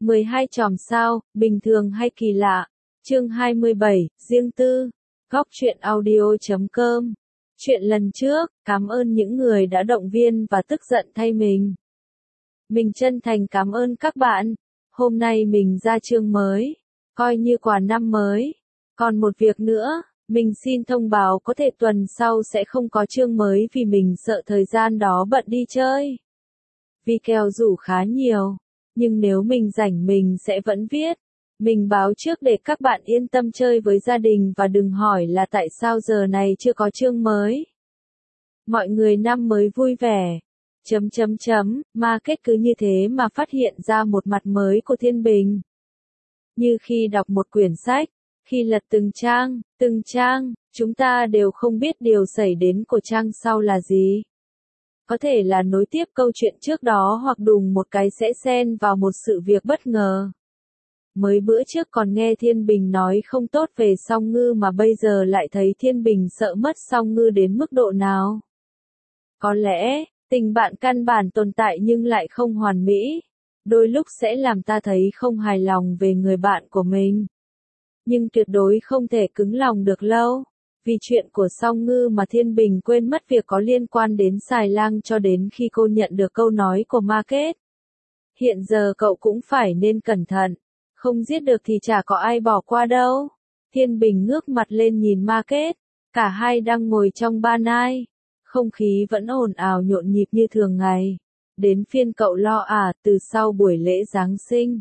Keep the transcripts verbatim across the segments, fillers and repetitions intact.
mười hai chòm sao, bình thường hay kỳ lạ. Chương hai mươi bảy, riêng tư. Góc truyện audio chấm com. Chuyện lần trước, cảm ơn những người đã động viên và tức giận thay mình. Mình chân thành cảm ơn các bạn. Hôm nay mình ra chương mới, coi như quà năm mới. Còn một việc nữa, mình xin thông báo có thể tuần sau sẽ không có chương mới vì mình sợ thời gian đó bận đi chơi. Vì kèo rủ khá nhiều, nhưng nếu mình rảnh mình sẽ vẫn viết. Mình báo trước để các bạn yên tâm chơi với gia đình và đừng hỏi là tại sao giờ này chưa có chương mới. Mọi người năm mới vui vẻ. Chấm chấm chấm, Market cứ như thế mà phát hiện ra một mặt mới của Thiên Bình. Như khi đọc một quyển sách, khi lật từng trang, từng trang, chúng ta đều không biết điều xảy đến của trang sau là gì. Có thể là nối tiếp câu chuyện trước đó hoặc đùng một cái sẽ xen vào một sự việc bất ngờ. Mới bữa trước còn nghe Thiên Bình nói không tốt về Song Ngư mà bây giờ lại thấy Thiên Bình sợ mất Song Ngư đến mức độ nào. Có lẽ, tình bạn căn bản tồn tại nhưng lại không hoàn mỹ. Đôi lúc sẽ làm ta thấy không hài lòng về người bạn của mình. Nhưng tuyệt đối không thể cứng lòng được lâu. Vì chuyện của Song Ngư mà Thiên Bình quên mất việc có liên quan đến Xài Lang cho đến khi cô nhận được câu nói của Market. Hiện giờ cậu cũng phải nên cẩn thận. Không giết được thì chả có ai bỏ qua đâu. Thiên Bình ngước mặt lên nhìn Market. Cả hai đang ngồi trong ban ai. Không khí vẫn ồn ào nhộn nhịp như thường ngày. Đến phiên cậu lo à, từ sau buổi lễ Giáng sinh.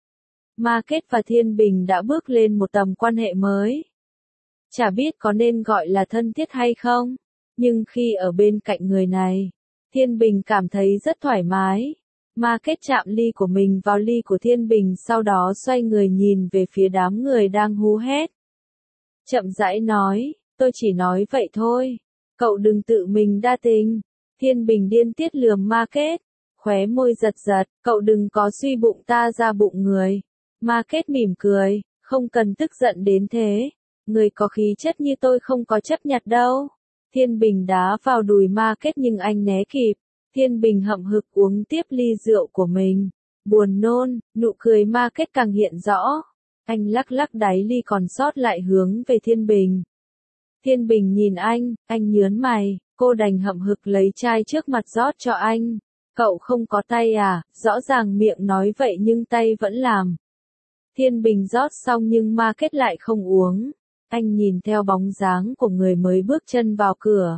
Market và Thiên Bình đã bước lên một tầm quan hệ mới. Chả biết có nên gọi là thân thiết hay không. Nhưng khi ở bên cạnh người này, Thiên Bình cảm thấy rất thoải mái. Market chạm ly của mình vào ly của Thiên Bình sau đó xoay người nhìn về phía đám người đang hú hét. Chậm rãi nói, tôi chỉ nói vậy thôi. Cậu đừng tự mình đa tình. Thiên Bình điên tiết lườm Market. Khóe môi giật giật, cậu đừng có suy bụng ta ra bụng người. Market mỉm cười, không cần tức giận đến thế. Người có khí chất như tôi không có chấp nhặt đâu. Thiên Bình đá vào đùi Market nhưng anh né kịp. Thiên Bình hậm hực uống tiếp ly rượu của mình. Buồn nôn, nụ cười Market càng hiện rõ. Anh lắc lắc đáy ly còn sót lại hướng về Thiên Bình. Thiên Bình nhìn anh, anh nhớn mày, cô đành hậm hực lấy chai trước mặt rót cho anh. Cậu không có tay à, rõ ràng miệng nói vậy nhưng tay vẫn làm. Thiên Bình rót xong nhưng Market lại không uống. Anh nhìn theo bóng dáng của người mới bước chân vào cửa.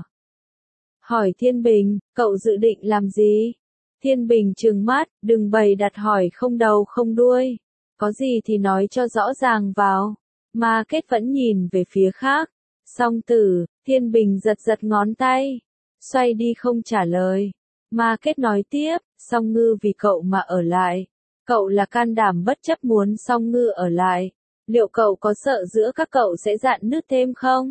Hỏi Thiên Bình, cậu dự định làm gì? Thiên Bình trừng mắt, đừng bày đặt hỏi không đầu không đuôi. Có gì thì nói cho rõ ràng vào. Market vẫn nhìn về phía khác. Song Tử, Thiên Bình giật giật ngón tay. Xoay đi không trả lời. Market nói tiếp, Song Ngư vì cậu mà ở lại. Cậu là can đảm bất chấp muốn Song Ngư ở lại. Liệu cậu có sợ giữa các cậu sẽ rạn nứt thêm không?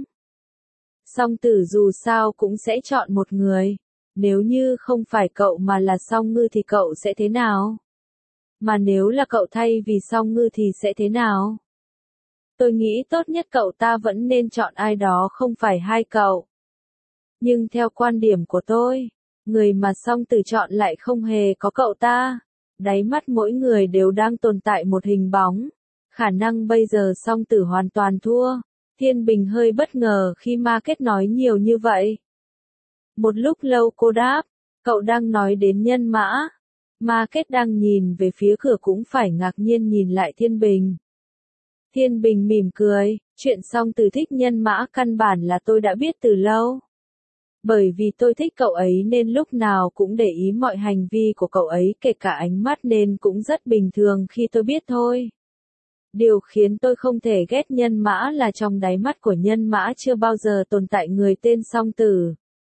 Song Tử dù sao cũng sẽ chọn một người. Nếu như không phải cậu mà là Song Ngư thì cậu sẽ thế nào? Mà nếu là cậu thay vì Song Ngư thì sẽ thế nào? Tôi nghĩ tốt nhất cậu ta vẫn nên chọn ai đó không phải hai cậu. Nhưng theo quan điểm của tôi, người mà Song Tử chọn lại không hề có cậu ta. Đáy mắt mỗi người đều đang tồn tại một hình bóng. Khả năng bây giờ Song Tử hoàn toàn thua. Thiên Bình hơi bất ngờ khi Market nói nhiều như vậy. Một lúc lâu cô đáp, cậu đang nói đến nhân mã. Market đang nhìn về phía cửa cũng phải ngạc nhiên nhìn lại Thiên Bình. Thiên Bình mỉm cười, chuyện Song Tử thích nhân mã căn bản là tôi đã biết từ lâu. Bởi vì tôi thích cậu ấy nên lúc nào cũng để ý mọi hành vi của cậu ấy kể cả ánh mắt nên cũng rất bình thường khi tôi biết thôi. Điều khiến tôi không thể ghét nhân mã là trong đáy mắt của nhân mã chưa bao giờ tồn tại người tên Song Tử.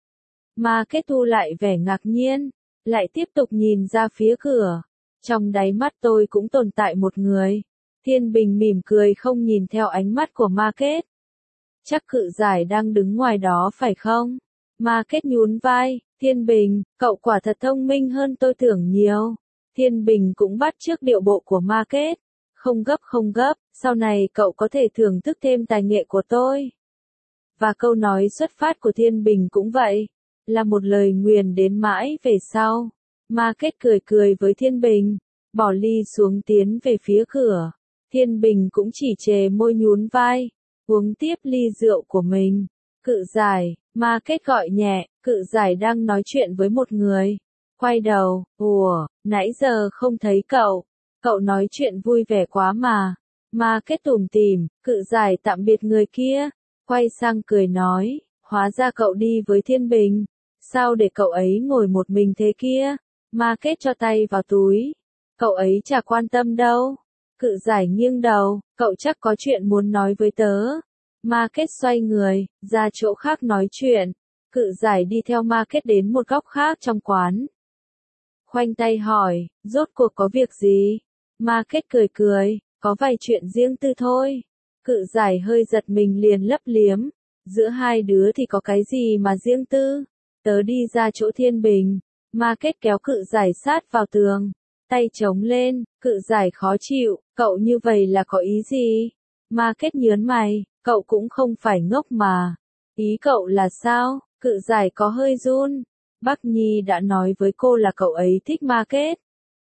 Market thu lại vẻ ngạc nhiên, lại tiếp tục nhìn ra phía cửa. Trong đáy mắt tôi cũng tồn tại một người. Thiên Bình mỉm cười không nhìn theo ánh mắt của Market. Chắc Cự Giải đang đứng ngoài đó phải không? Market nhún vai, Thiên Bình, cậu quả thật thông minh hơn tôi tưởng nhiều. Thiên Bình cũng bắt chước điệu bộ của Market. Không gấp không gấp, sau này cậu có thể thưởng thức thêm tài nghệ của tôi. Và câu nói xuất phát của Thiên Bình cũng vậy. Là một lời nguyền đến mãi về sau. Market cười cười với Thiên Bình. bỏ ly xuống tiến về phía cửa. Thiên Bình cũng chỉ chề môi nhún vai, uống tiếp ly rượu của mình. Cự Giải, Ma Kết gọi nhẹ, Cự Giải đang nói chuyện với một người. Quay đầu, ủa, nãy giờ không thấy cậu. Cậu nói chuyện vui vẻ quá mà. Ma Kết tủm tỉm, Cự Giải tạm biệt người kia. Quay sang cười nói, hóa ra cậu đi với Thiên Bình. Sao để cậu ấy ngồi một mình thế kia? Ma Kết cho tay vào túi. Cậu ấy chả quan tâm đâu. Cự Giải nghiêng đầu, cậu chắc có chuyện muốn nói với tớ. Ma Kết xoay người, ra chỗ khác nói chuyện. Cự Giải đi theo Ma Kết đến một góc khác trong quán. Khoanh tay hỏi, rốt cuộc có việc gì? Ma Kết cười cười, có vài chuyện riêng tư thôi. Cự Giải hơi giật mình liền lấp liếm. Giữa hai đứa thì có cái gì mà riêng tư? Tớ đi ra chỗ Thiên Bình. Ma Kết kéo Cự Giải sát vào tường. Tay chống lên, Cự Giải khó chịu, cậu như vậy là có ý gì? Ma Kết nhớn mày, cậu cũng không phải ngốc mà. Ý cậu là sao? Cự Giải có hơi run. Bắc Nhi đã nói với cô là cậu ấy thích Ma Kết.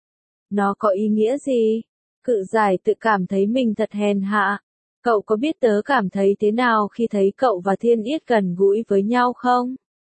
Nó có ý nghĩa gì? Cự Giải tự cảm thấy mình thật hèn hạ. Cậu có biết tớ cảm thấy thế nào khi thấy cậu và Thiên Yết gần gũi với nhau không?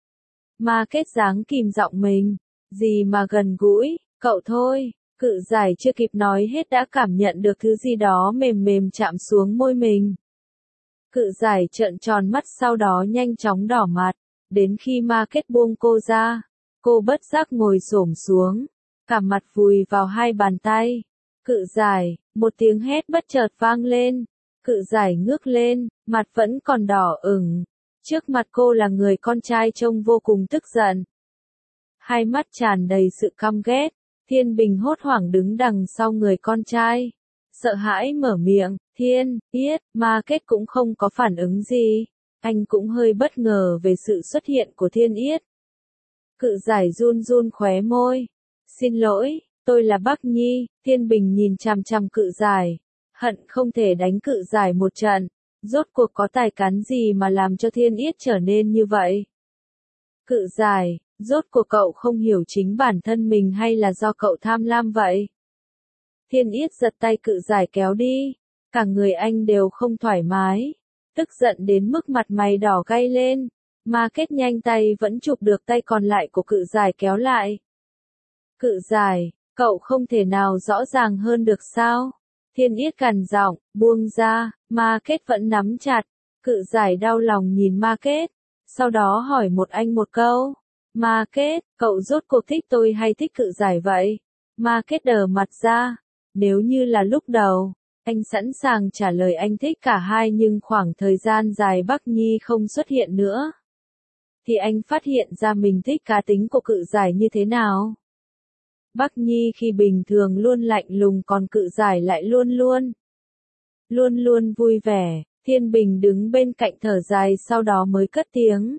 Ma Kết giáng kìm giọng mình. Gì mà gần gũi, cậu thôi. Cự Giải chưa kịp nói hết đã cảm nhận được thứ gì đó mềm mềm chạm xuống môi mình. Cự Giải trợn tròn mắt sau đó nhanh chóng đỏ mặt. Đến khi Ma Kết buông cô ra, cô bất giác ngồi xổm xuống, cả mặt vùi vào hai bàn tay. Cự Giải, một tiếng hét bất chợt vang lên. Cự Giải ngước lên, mặt vẫn còn đỏ ửng. Trước mặt cô là người con trai trông vô cùng tức giận. Hai mắt tràn đầy sự căm ghét. Thiên Bình hốt hoảng đứng đằng sau người con trai. Sợ hãi mở miệng, Thiên, Yết, Ma Kết cũng không có phản ứng gì. Anh cũng hơi bất ngờ về sự xuất hiện của Thiên Yết. Cự Giải run run khóe môi. Xin lỗi, tôi là Bắc Nhi. Thiên Bình nhìn chằm chằm Cự Giải. Hận không thể đánh Cự Giải một trận. Rốt cuộc có tài cán gì mà làm cho Thiên Yết trở nên như vậy? Cự Giải, rốt cuộc cậu không hiểu chính bản thân mình hay là do cậu tham lam vậy? Thiên Yết giật tay Cự Giải kéo đi. Cả người anh đều không thoải mái. Tức giận đến mức mặt mày đỏ gay lên. Ma Kết nhanh tay vẫn chụp được tay còn lại của Cự Giải kéo lại. Cự Giải, cậu không thể nào rõ ràng hơn được sao? Thiên Yết gằn giọng, buông ra. Ma Kết vẫn nắm chặt. Cự Giải đau lòng nhìn Ma Kết. Sau đó hỏi một anh một câu. Ma Kết, cậu rốt cuộc thích tôi hay thích Cự Giải vậy? Ma Kết đờ mặt ra. Nếu như là lúc đầu, anh sẵn sàng trả lời anh thích cả hai, nhưng khoảng thời gian dài Bắc Nhi không xuất hiện nữa, thì anh phát hiện ra mình thích cá tính của Cự Giải như thế nào. Bắc Nhi khi bình thường luôn lạnh lùng, còn Cự Giải lại luôn luôn, luôn luôn vui vẻ. Thiên Bình đứng bên cạnh thở dài sau đó mới cất tiếng.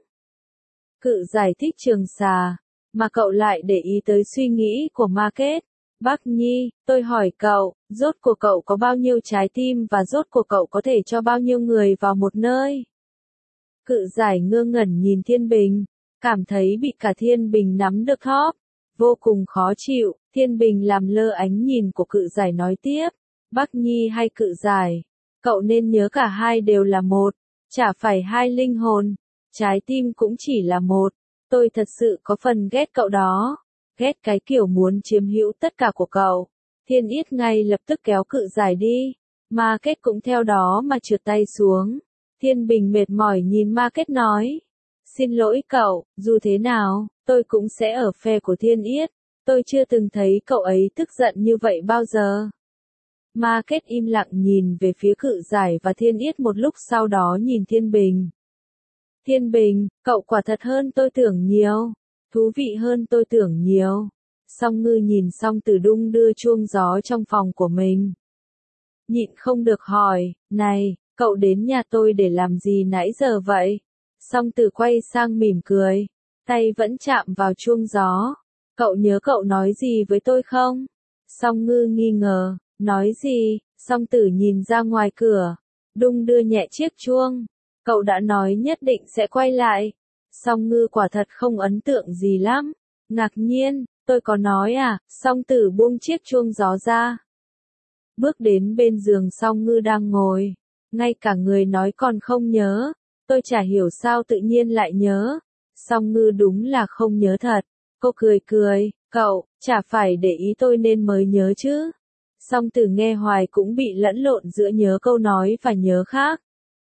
Cự Giải thích Trường Xà, mà cậu lại để ý tới suy nghĩ của Ma Kết. Bắc Nhi, tôi hỏi cậu, rốt cuộc cậu có bao nhiêu trái tim và rốt cuộc cậu có thể cho bao nhiêu người vào một nơi? Cự Giải ngơ ngẩn nhìn Thiên Bình, cảm thấy bị cả Thiên Bình nắm được thóp, vô cùng khó chịu. Thiên Bình làm lơ ánh nhìn của Cự Giải nói tiếp, Bắc Nhi hay Cự Giải, cậu nên nhớ cả hai đều là một, chả phải hai linh hồn, trái tim cũng chỉ là một. Tôi thật sự có phần ghét cậu đó. Ghét cái kiểu muốn chiếm hữu tất cả của cậu. Thiên Yết ngay lập tức kéo Cự Giải đi. Ma Kết cũng theo đó mà trượt tay xuống. Thiên Bình mệt mỏi nhìn Ma Kết nói. Xin lỗi cậu, dù thế nào, tôi cũng sẽ ở phe của Thiên Yết. Tôi chưa từng thấy cậu ấy tức giận như vậy bao giờ. Ma Kết im lặng nhìn về phía Cự Giải và Thiên Yết một lúc, sau đó nhìn Thiên Bình. Thiên Bình, cậu quả thật hơn tôi tưởng nhiều. Thú vị hơn tôi tưởng nhiều. Song Ngư nhìn Song Tử đung đưa chuông gió trong phòng của mình. Nhịn không được hỏi, này, cậu đến nhà tôi để làm gì nãy giờ vậy? Song Tử quay sang mỉm cười. Tay vẫn chạm vào chuông gió. Cậu nhớ cậu nói gì với tôi không? Song Ngư nghi ngờ, nói gì? Song Tử nhìn ra ngoài cửa. Đung đưa nhẹ chiếc chuông. Cậu đã nói nhất định sẽ quay lại. Song Ngư quả thật không ấn tượng gì lắm. Ngạc nhiên, Tôi có nói à, song tử buông chiếc chuông gió ra. Bước đến bên giường song ngư đang ngồi. Ngay cả người nói còn không nhớ. Tôi chả hiểu sao tự nhiên lại nhớ. Song ngư đúng là không nhớ thật. Cô cười cười, cậu, chả phải để ý tôi nên mới nhớ chứ. Song tử nghe hoài cũng bị lẫn lộn giữa nhớ câu nói và nhớ khác.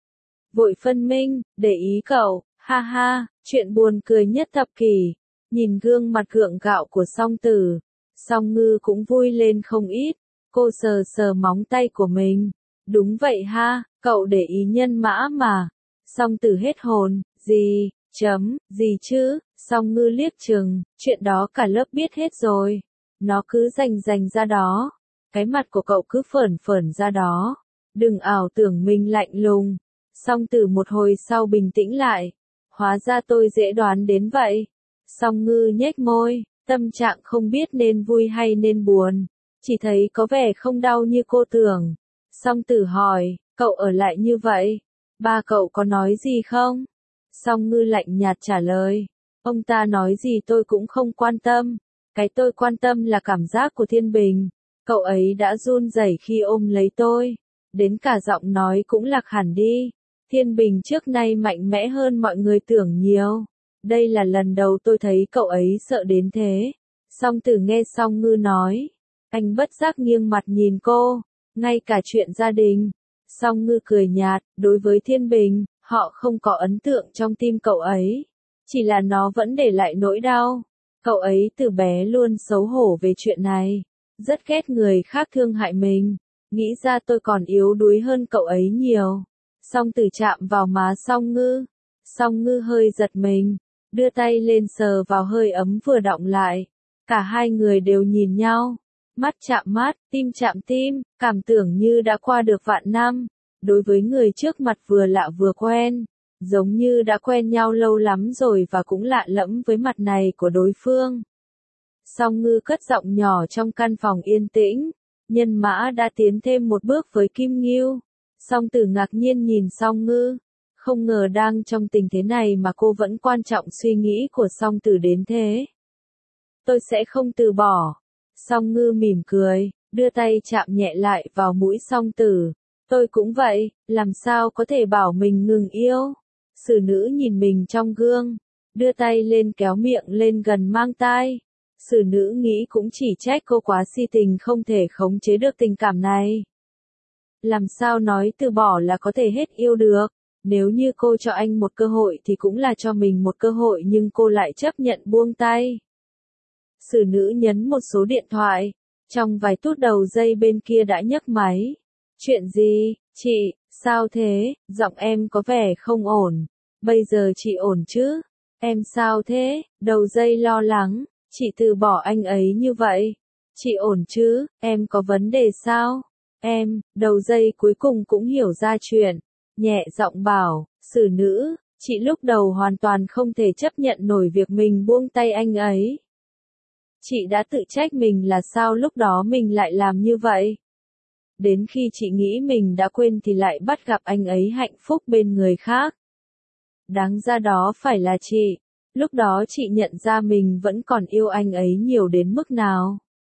Vội phân minh, để ý cậu, ha ha, chuyện buồn cười nhất thập kỷ. Nhìn gương mặt gượng gạo của song tử, song ngư cũng vui lên không ít. Cô sờ sờ móng tay của mình. Đúng vậy ha, cậu để ý nhân mã mà. Song tử hết hồn, gì, chấm, gì chứ, song ngư liếc chừng, chuyện đó cả lớp biết hết rồi. Nó cứ rành rành ra đó. Cái mặt của cậu cứ phởn phởn ra đó. Đừng ảo tưởng mình lạnh lùng. Song tử một hồi sau bình tĩnh lại. Hóa ra tôi dễ đoán đến vậy. Song ngư nhếch môi, tâm trạng không biết nên vui hay nên buồn. Chỉ thấy có vẻ không đau như cô tưởng. Song tử hỏi, cậu ở lại như vậy, ba cậu có nói gì không? Song ngư lạnh nhạt trả lời, ông ta nói gì tôi cũng không quan tâm. Cái tôi quan tâm là cảm giác của Thiên Bình. Cậu ấy đã run rẩy khi ôm lấy tôi. Đến cả giọng nói cũng lạc hẳn đi. Thiên Bình trước nay mạnh mẽ hơn mọi người tưởng nhiều. Đây là lần đầu tôi thấy cậu ấy sợ đến thế. Song tử nghe Song ngư nói. Anh bất giác nghiêng mặt nhìn cô. Ngay cả chuyện gia đình. Song ngư cười nhạt, đối với Thiên Bình, họ không có ấn tượng trong tim cậu ấy. Chỉ là nó vẫn để lại nỗi đau. Cậu ấy từ bé luôn xấu hổ về chuyện này. Rất ghét người khác thương hại mình. Nghĩ ra tôi còn yếu đuối hơn cậu ấy nhiều. Song tử chạm vào má Song ngư. Song ngư hơi giật mình. Đưa tay lên sờ vào hơi ấm vừa đọng lại. Cả hai người đều nhìn nhau. Mắt chạm mắt, tim chạm tim, cảm tưởng như đã qua được vạn năm. Đối với người trước mặt vừa lạ vừa quen. Giống như đã quen nhau lâu lắm rồi và cũng lạ lẫm với mặt này của đối phương. Song ngư cất giọng nhỏ trong căn phòng yên tĩnh. Nhân mã đã tiến thêm một bước với Kim Ngưu. Song tử ngạc nhiên nhìn Song ngư. Không ngờ đang trong tình thế này mà cô vẫn quan trọng suy nghĩ của Song tử đến thế. Tôi sẽ không từ bỏ. Song ngư mỉm cười, đưa tay chạm nhẹ lại vào mũi Song tử. Tôi cũng vậy, làm sao có thể bảo mình ngừng yêu. Xử nữ nhìn mình trong gương, đưa tay lên kéo miệng lên gần mang tai. Xử nữ nghĩ cũng chỉ trách cô quá si tình không thể khống chế được tình cảm này. Làm sao nói từ bỏ là có thể hết yêu được. Nếu như cô cho anh một cơ hội thì cũng là cho mình một cơ hội nhưng cô lại chấp nhận buông tay. Xử nữ nhấn một số điện thoại. Trong vài phút đầu dây bên kia đã nhấc máy. Chuyện gì, chị, sao thế, giọng em có vẻ không ổn. Bây giờ chị ổn chứ? Em sao thế? Đầu dây lo lắng. Chị từ bỏ anh ấy như vậy. Chị ổn chứ? Em có vấn đề sao? Em, đầu dây cuối cùng cũng hiểu ra chuyện. Nhẹ giọng bảo, xử nữ, chị lúc đầu hoàn toàn không thể chấp nhận nổi việc mình buông tay anh ấy. Chị đã tự trách mình là sao lúc đó mình lại làm như vậy. Đến khi chị nghĩ mình đã quên thì lại bắt gặp anh ấy hạnh phúc bên người khác. Đáng ra đó phải là chị. Lúc đó chị nhận ra mình vẫn còn yêu anh ấy nhiều đến mức nào.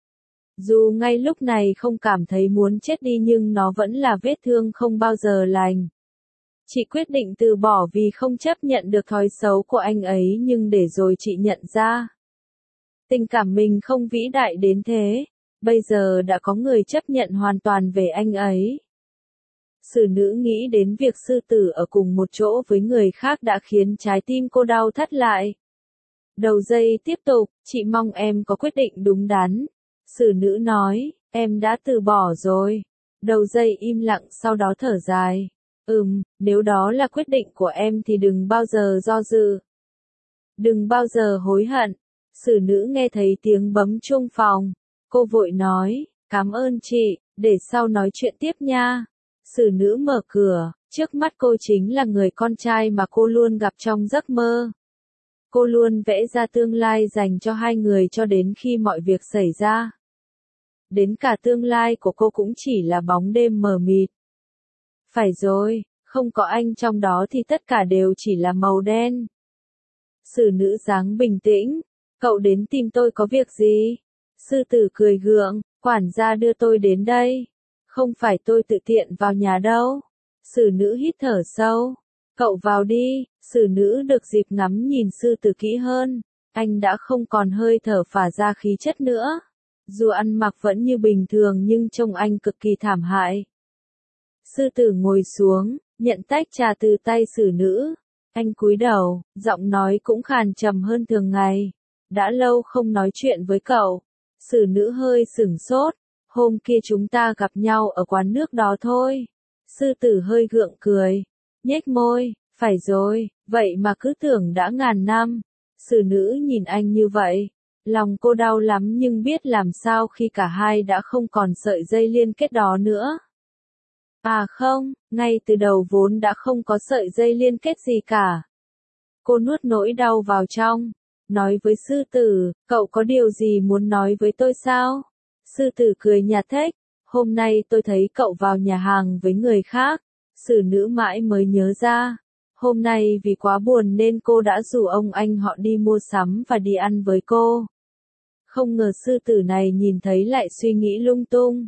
Dù ngay lúc này không cảm thấy muốn chết đi nhưng nó vẫn là vết thương không bao giờ lành. Chị quyết định từ bỏ vì không chấp nhận được thói xấu của anh ấy nhưng để rồi chị nhận ra. Tình cảm mình không vĩ đại đến thế. Bây giờ đã có người chấp nhận hoàn toàn về anh ấy. Xử nữ nghĩ đến việc sư tử ở cùng một chỗ với người khác đã khiến trái tim cô đau thắt lại. Đầu dây tiếp tục, chị mong em có quyết định đúng đắn. Xử nữ nói, em đã từ bỏ rồi. Đầu dây im lặng sau đó thở dài. Ừm, nếu đó là quyết định của em thì đừng bao giờ do dự. Đừng bao giờ hối hận. Xử nữ nghe thấy tiếng bấm chuông phòng. Cô vội nói, cảm ơn chị, để sau nói chuyện tiếp nha. Xử nữ mở cửa, trước mắt cô chính là người con trai mà cô luôn gặp trong giấc mơ. Cô luôn vẽ ra tương lai dành cho hai người cho đến khi mọi việc xảy ra. Đến cả tương lai của cô cũng chỉ là bóng đêm mờ mịt. Phải rồi, không có anh trong đó thì tất cả đều chỉ là màu đen. Xử nữ dáng bình tĩnh. Cậu đến tìm tôi có việc gì? Sư tử cười gượng, quản gia đưa tôi đến đây. Không phải tôi tự tiện vào nhà đâu. Sử nữ hít thở sâu. Cậu vào đi. Sử nữ được dịp ngắm nhìn sư tử kỹ hơn. Anh đã không còn hơi thở phả ra khí chất nữa. Dù ăn mặc vẫn như bình thường nhưng trông anh cực kỳ thảm hại. Sư tử ngồi xuống, nhận tách trà từ tay sử nữ. Anh cúi đầu, giọng nói cũng khàn trầm hơn thường ngày. Đã lâu không nói chuyện với cậu. Sử nữ hơi sửng sốt. Hôm kia chúng ta gặp nhau ở quán nước đó thôi. Sư tử hơi gượng cười. Nhếch môi, phải rồi, vậy mà cứ tưởng đã ngàn năm. Sử nữ nhìn anh như vậy. Lòng cô đau lắm nhưng biết làm sao khi cả hai đã không còn sợi dây liên kết đó nữa. À không, ngay từ đầu vốn đã không có sợi dây liên kết gì cả. Cô nuốt nỗi đau vào trong, nói với sư tử, cậu có điều gì muốn nói với tôi sao? Sư tử cười nhạt thếch, hôm nay tôi thấy cậu vào nhà hàng với người khác. Sử nữ mãi mới nhớ ra. Hôm nay vì quá buồn nên cô đã rủ ông anh họ đi mua sắm và đi ăn với cô. Không ngờ sư tử này nhìn thấy lại suy nghĩ lung tung.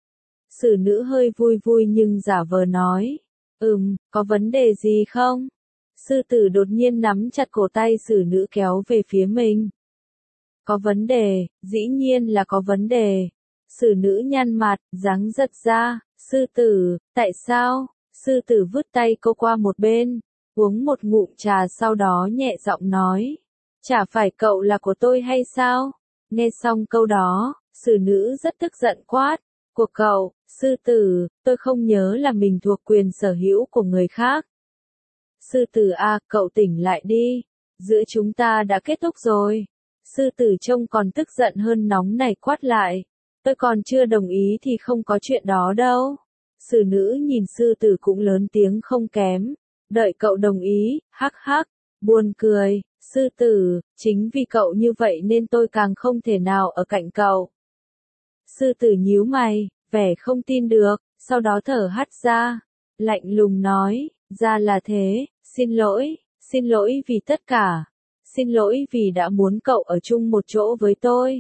Sử nữ hơi vui vui nhưng giả vờ nói. Ừm, có vấn đề gì không? Sư tử đột nhiên nắm chặt cổ tay sử nữ kéo về phía mình. Có vấn đề, dĩ nhiên là có vấn đề. Sử nữ nhăn mặt, dáng giật ra. Sư tử, tại sao? Sư tử vứt tay cô qua một bên, uống một ngụm trà sau đó nhẹ giọng nói. Chả phải cậu là của tôi hay sao? Nghe xong câu đó, sử nữ rất tức giận quát. Của cậu, sư tử, tôi không nhớ là mình thuộc quyền sở hữu của người khác. Sư tử à, cậu tỉnh lại đi. Giữa chúng ta đã kết thúc rồi. Sư tử trông còn tức giận hơn nóng nảy quát lại. Tôi còn chưa đồng ý thì không có chuyện đó đâu. Sử nữ nhìn sư tử cũng lớn tiếng không kém. Đợi cậu đồng ý, hắc hắc, buồn cười. Sư tử, chính vì cậu như vậy nên tôi càng không thể nào ở cạnh cậu. Sư tử nhíu mày, vẻ không tin được, sau đó thở hắt ra. Lạnh lùng nói, ra là thế, xin lỗi, xin lỗi vì tất cả. Xin lỗi vì đã muốn cậu ở chung một chỗ với tôi.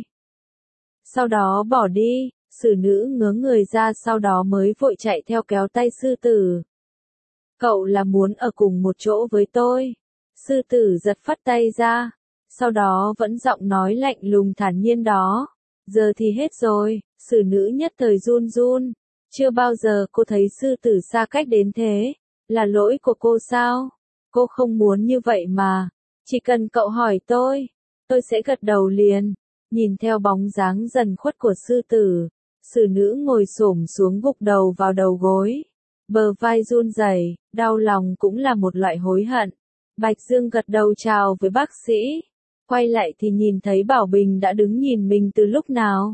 Sau đó bỏ đi, sử nữ ngớ người ra sau đó mới vội chạy theo kéo tay sư tử. Cậu là muốn ở cùng một chỗ với tôi. Sư tử giật phắt tay ra. Sau đó vẫn giọng nói lạnh lùng thản nhiên đó. Giờ thì hết rồi, sử nữ nhất thời run run. Chưa bao giờ cô thấy sư tử xa cách đến thế. Là lỗi của cô sao? Cô không muốn như vậy mà. Chỉ cần cậu hỏi tôi, tôi sẽ gật đầu liền. Nhìn theo bóng dáng dần khuất của sư tử, sử nữ ngồi xổm xuống gục đầu vào đầu gối. Bờ vai run rẩy, đau lòng cũng là một loại hối hận. Bạch Dương gật đầu chào với bác sĩ. Quay lại thì nhìn thấy Bảo Bình đã đứng nhìn mình từ lúc nào.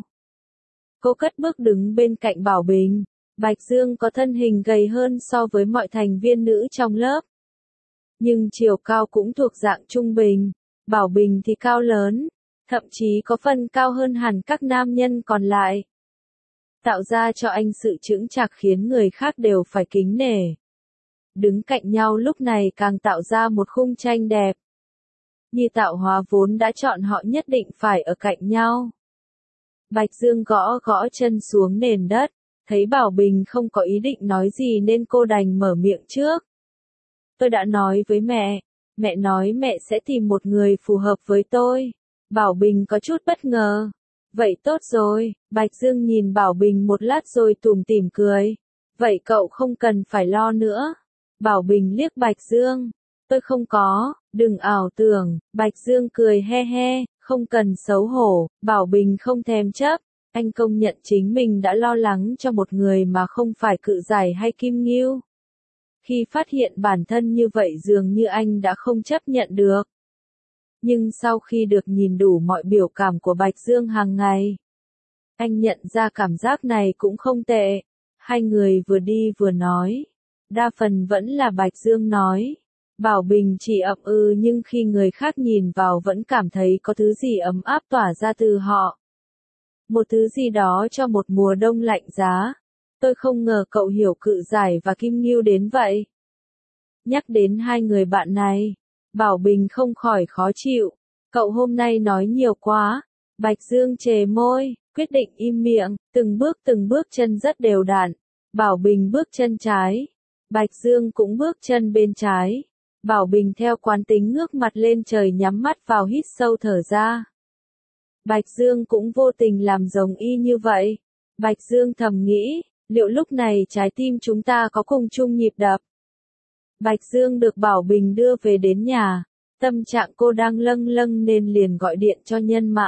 Cô cất bước đứng bên cạnh Bảo Bình. Bạch Dương có thân hình gầy hơn so với mọi thành viên nữ trong lớp. Nhưng chiều cao cũng thuộc dạng trung bình. Bảo Bình thì cao lớn, thậm chí có phần cao hơn hẳn các nam nhân còn lại. Tạo ra cho anh sự chững chạc khiến người khác đều phải kính nể. Đứng cạnh nhau lúc này càng tạo ra một khung tranh đẹp. Như tạo hóa vốn đã chọn họ nhất định phải ở cạnh nhau. Bạch Dương gõ gõ chân xuống nền đất, thấy Bảo Bình không có ý định nói gì nên cô đành mở miệng trước. Tôi đã nói với mẹ, mẹ nói mẹ sẽ tìm một người phù hợp với tôi. Bảo Bình có chút bất ngờ. Vậy tốt rồi, Bạch Dương nhìn Bảo Bình một lát rồi tủm tỉm cười. Vậy cậu không cần phải lo nữa. Bảo Bình liếc Bạch Dương. Tôi không có, đừng ảo tưởng. Bạch Dương cười he he, không cần xấu hổ. Bảo Bình không thèm chấp. Anh công nhận chính mình đã lo lắng cho một người mà không phải Cự Giải hay Kim Ngưu. Khi phát hiện bản thân như vậy dường như anh đã không chấp nhận được. Nhưng sau khi được nhìn đủ mọi biểu cảm của Bạch Dương hàng ngày, anh nhận ra cảm giác này cũng không tệ. Hai người vừa đi vừa nói. Đa phần vẫn là Bạch Dương nói. Bảo Bình chỉ ậm ừ nhưng khi người khác nhìn vào vẫn cảm thấy có thứ gì ấm áp tỏa ra từ họ. Một thứ gì đó cho một mùa đông lạnh giá. Tôi không ngờ cậu hiểu Cự Giải và Kim Ngưu đến vậy. Nhắc đến hai người bạn này, Bảo Bình không khỏi khó chịu. Cậu hôm nay nói nhiều quá. Bạch Dương chề môi, quyết định im miệng, từng bước từng bước chân rất đều đặn. Bảo Bình bước chân trái. Bạch Dương cũng bước chân bên trái. Bảo Bình theo quán tính ngước mặt lên trời nhắm mắt vào hít sâu thở ra. Bạch Dương cũng vô tình làm giống y như vậy. Bạch Dương thầm nghĩ, liệu lúc này trái tim chúng ta có cùng chung nhịp đập? Bạch Dương được Bảo Bình đưa về đến nhà. Tâm trạng cô đang lâng lâng nên liền gọi điện cho Nhân Mã.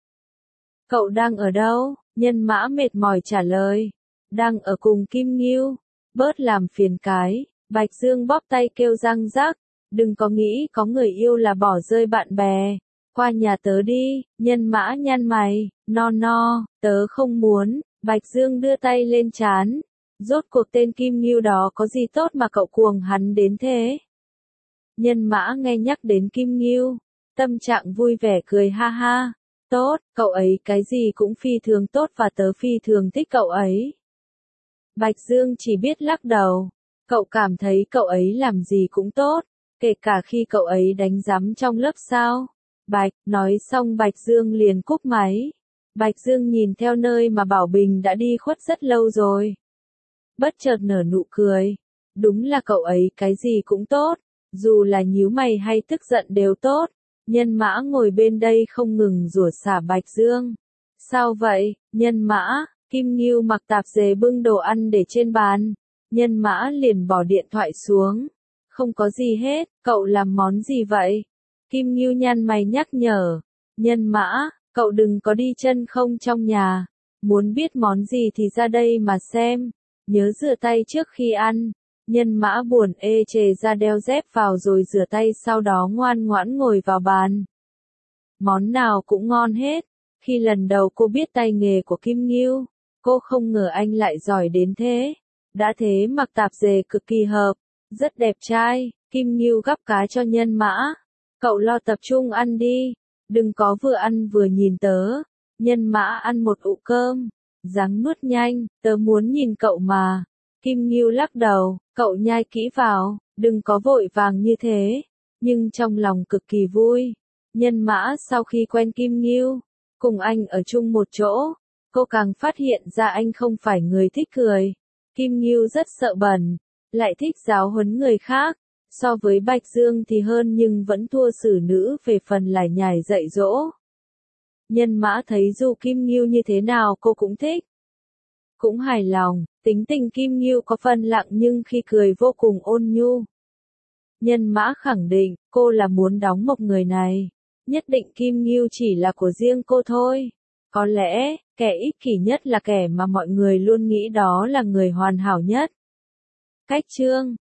Cậu đang ở đâu? Nhân Mã mệt mỏi trả lời. Đang ở cùng Kim Ngưu. Bớt làm phiền cái. Bạch Dương bóp tay kêu răng rắc. Đừng có nghĩ có người yêu là bỏ rơi bạn bè. Qua nhà tớ đi. Nhân Mã nhăn mày. No no, tớ không muốn. Bạch Dương đưa tay lên trán. Rốt cuộc tên Kim Ngưu đó có gì tốt mà cậu cuồng hắn đến thế? Nhân Mã nghe nhắc đến Kim Ngưu, tâm trạng vui vẻ cười ha ha. Tốt, cậu ấy cái gì cũng phi thường tốt và tớ phi thường thích cậu ấy. Bạch Dương chỉ biết lắc đầu. Cậu cảm thấy cậu ấy làm gì cũng tốt, kể cả khi cậu ấy đánh giám trong lớp sao? Bạch, nói xong Bạch Dương liền cúp máy. Bạch Dương nhìn theo nơi mà Bảo Bình đã đi khuất rất lâu rồi. Bất chợt nở nụ cười. Đúng là cậu ấy cái gì cũng tốt, dù là nhíu mày hay tức giận đều tốt. Nhân Mã ngồi bên đây không ngừng rủa xả Bạch Dương. Sao vậy, Nhân Mã? Kim Ngưu mặc tạp dề bưng đồ ăn để trên bàn. Nhân Mã liền bỏ điện thoại xuống. Không có gì hết, cậu làm món gì vậy? Kim Ngưu nhăn mày nhắc nhở. Nhân Mã, cậu đừng có đi chân không trong nhà. Muốn biết món gì thì ra đây mà xem. Nhớ rửa tay trước khi ăn. Nhân Mã buồn ê chề ra đeo dép vào rồi rửa tay sau đó ngoan ngoãn ngồi vào bàn. Món nào cũng ngon hết. Khi lần đầu cô biết tay nghề của Kim Ngưu, cô không ngờ anh lại giỏi đến thế. Đã thế mặc tạp dề cực kỳ hợp, rất đẹp trai. Kim Ngưu gắp cá cho Nhân Mã. Cậu lo tập trung ăn đi, đừng có vừa ăn vừa nhìn tớ. Nhân Mã ăn một ụ cơm, ráng nuốt nhanh, tớ muốn nhìn cậu mà. Kim Ngưu lắc đầu, cậu nhai kỹ vào, đừng có vội vàng như thế. Nhưng trong lòng cực kỳ vui. Nhân Mã sau khi quen Kim Ngưu, cùng anh ở chung một chỗ, cô càng phát hiện ra anh không phải người thích cười. Kim Ngưu rất sợ bẩn, lại thích giáo huấn người khác. So với Bạch Dương thì hơn nhưng vẫn thua xử nữ về phần lải nhải dạy dỗ. Nhân Mã thấy dù Kim Ngưu như thế nào cô cũng thích. Cũng hài lòng, tính tình Kim Ngưu có phần lặng nhưng khi cười vô cùng ôn nhu. Nhân Mã khẳng định, cô là muốn đóng mộc người này. Nhất định Kim Ngưu chỉ là của riêng cô thôi. Có lẽ, kẻ ích kỷ nhất là kẻ mà mọi người luôn nghĩ đó là người hoàn hảo nhất. Cách chương